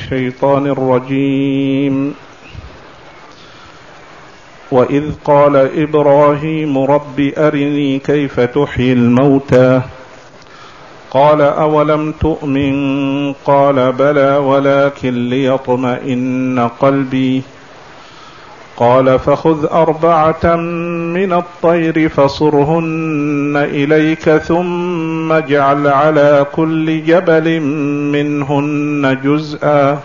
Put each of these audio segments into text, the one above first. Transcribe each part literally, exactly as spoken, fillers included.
الشيطان الرجيم. وإذ قال إبراهيم رب أرني كيف تحيي الموتى قال أولم تؤمن قال بلى ولكن ليطمئن قلبي قال فخذ أربعة من الطير فصرهن إليك ثم اجعل على كل جبل منهن جزءا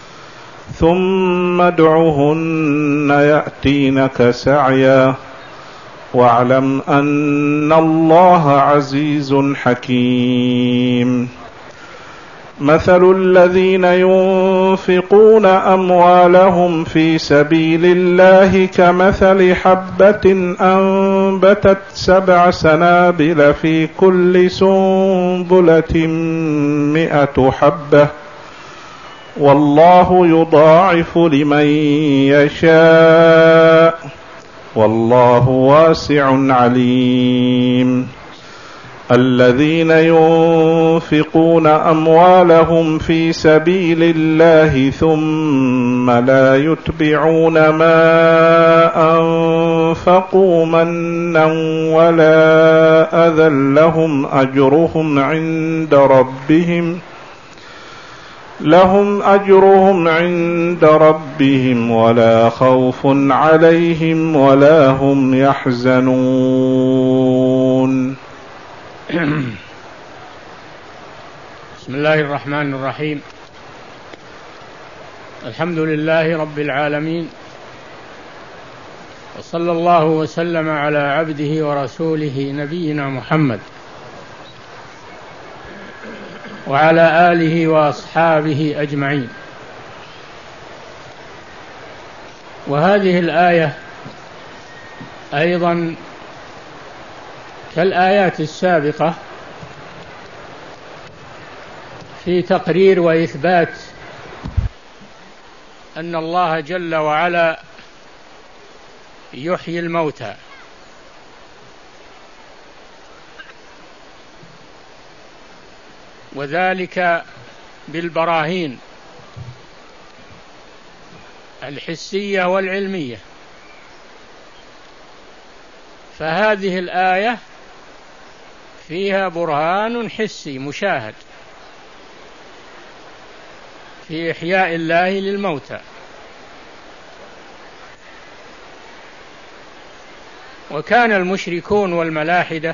ثم ادعهن يأتينك سعيا واعلم أن الله عزيز حكيم. مثل الذين ينفقون أموالهم في سبيل الله كمثل حبة أنبتت سبع سنابل في كل سنبلة مئة حبة والله يضاعف لمن يشاء والله واسع عليم. الذين ينفقون أموالهم في سبيل الله ثم لا يتبعون ما أنفقوا منا ولا أذى لهم أجرهم عند ربهم لهم أجرهم عند ربهم ولا خوف عليهم ولا هم يحزنون. بسم الله الرحمن الرحيم. الحمد لله رب العالمين، وصلى الله وسلم على عبده ورسوله نبينا محمد وعلى آله وأصحابه أجمعين. وهذه الآية أيضا كالآيات السابقة في تقرير وإثبات أن الله جل وعلا يحيي الموتى، وذلك بالبراهين الحسية والعلمية. فهذه الآية فيها برهان حسي مشاهد في إحياء الله للموتى. وكان المشركون والملاحدة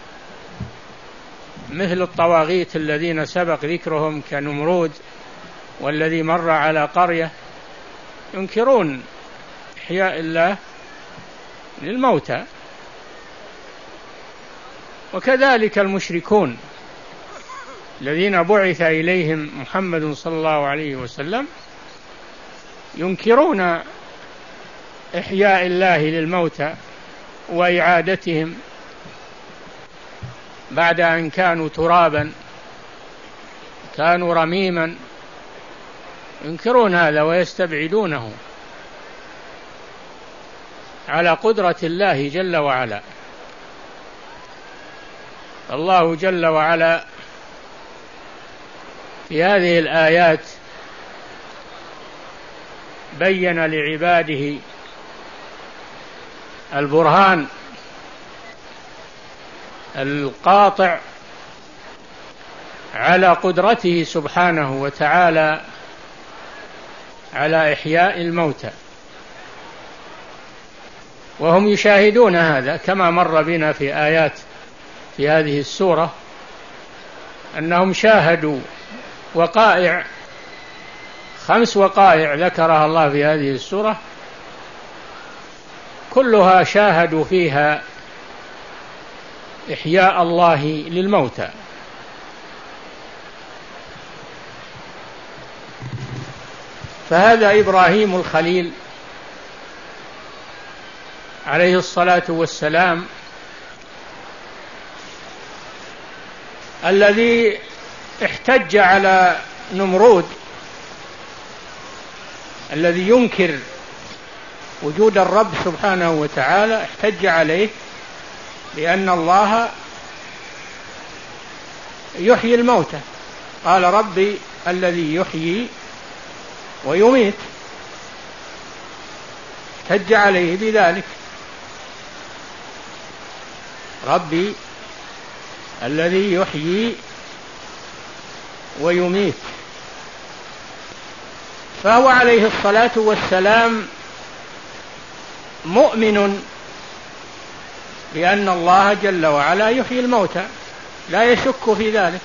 مثل الطواغيت الذين سبق ذكرهم كنمرود والذي مر على قرية ينكرون إحياء الله للموتى، وكذلك المشركون الذين بعث إليهم محمد صلى الله عليه وسلم ينكرون إحياء الله للموتى وإعادتهم بعد أن كانوا ترابا، كانوا رميما، ينكرون هذا ويستبعدونه على قدرة الله جل وعلا. الله جل وعلا في هذه الآيات بين لعباده البرهان القاطع على قدرته سبحانه وتعالى على إحياء الموتى، وهم يشاهدون هذا كما مر بنا في آيات في هذه السورة أنهم شاهدوا وقائع، خمس وقائع ذكرها الله في هذه السورة كلها شاهدوا فيها إحياء الله للموتى. فهذا إبراهيم الخليل عليه الصلاة والسلام الذي احتج على نمرود الذي ينكر وجود الرب سبحانه وتعالى، احتج عليه بأن الله يحيي الموتى، قال ربي الذي يحيي ويميت، احتج عليه بذلك: ربي الذي يحيي ويميت. فهو عليه الصلاة والسلام مؤمن بأن الله جل وعلا يحيي الموتى، لا يشك في ذلك،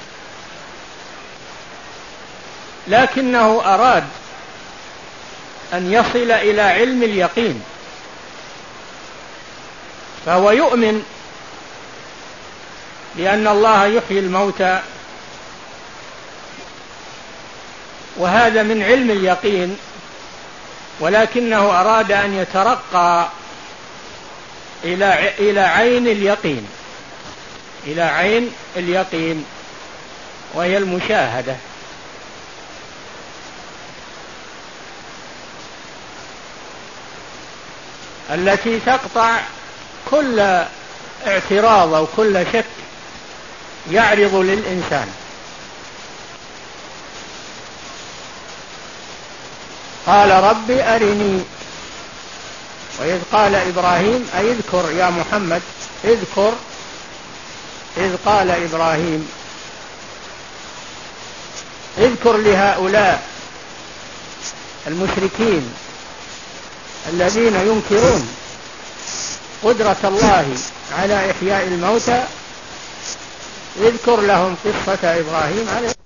لكنه أراد أن يصل إلى علم اليقين، فهو يؤمن بأن الله يحيي الموتى، وهذا من علم اليقين، ولكنه أراد أن يترقى إلى إلى عين اليقين، إلى عين اليقين وهي المشاهدة. التي تقطع كل اعتراض أو كل شك يعرض للإنسان. قال رب أرني. وإذ قال إبراهيم، أي اذكر يا محمد، اذكر إذ قال إبراهيم، اذكر لهؤلاء المشركين الذين ينكرون قدرة الله على إحياء الموتى، اذكر لهم قصة إبراهيم عليه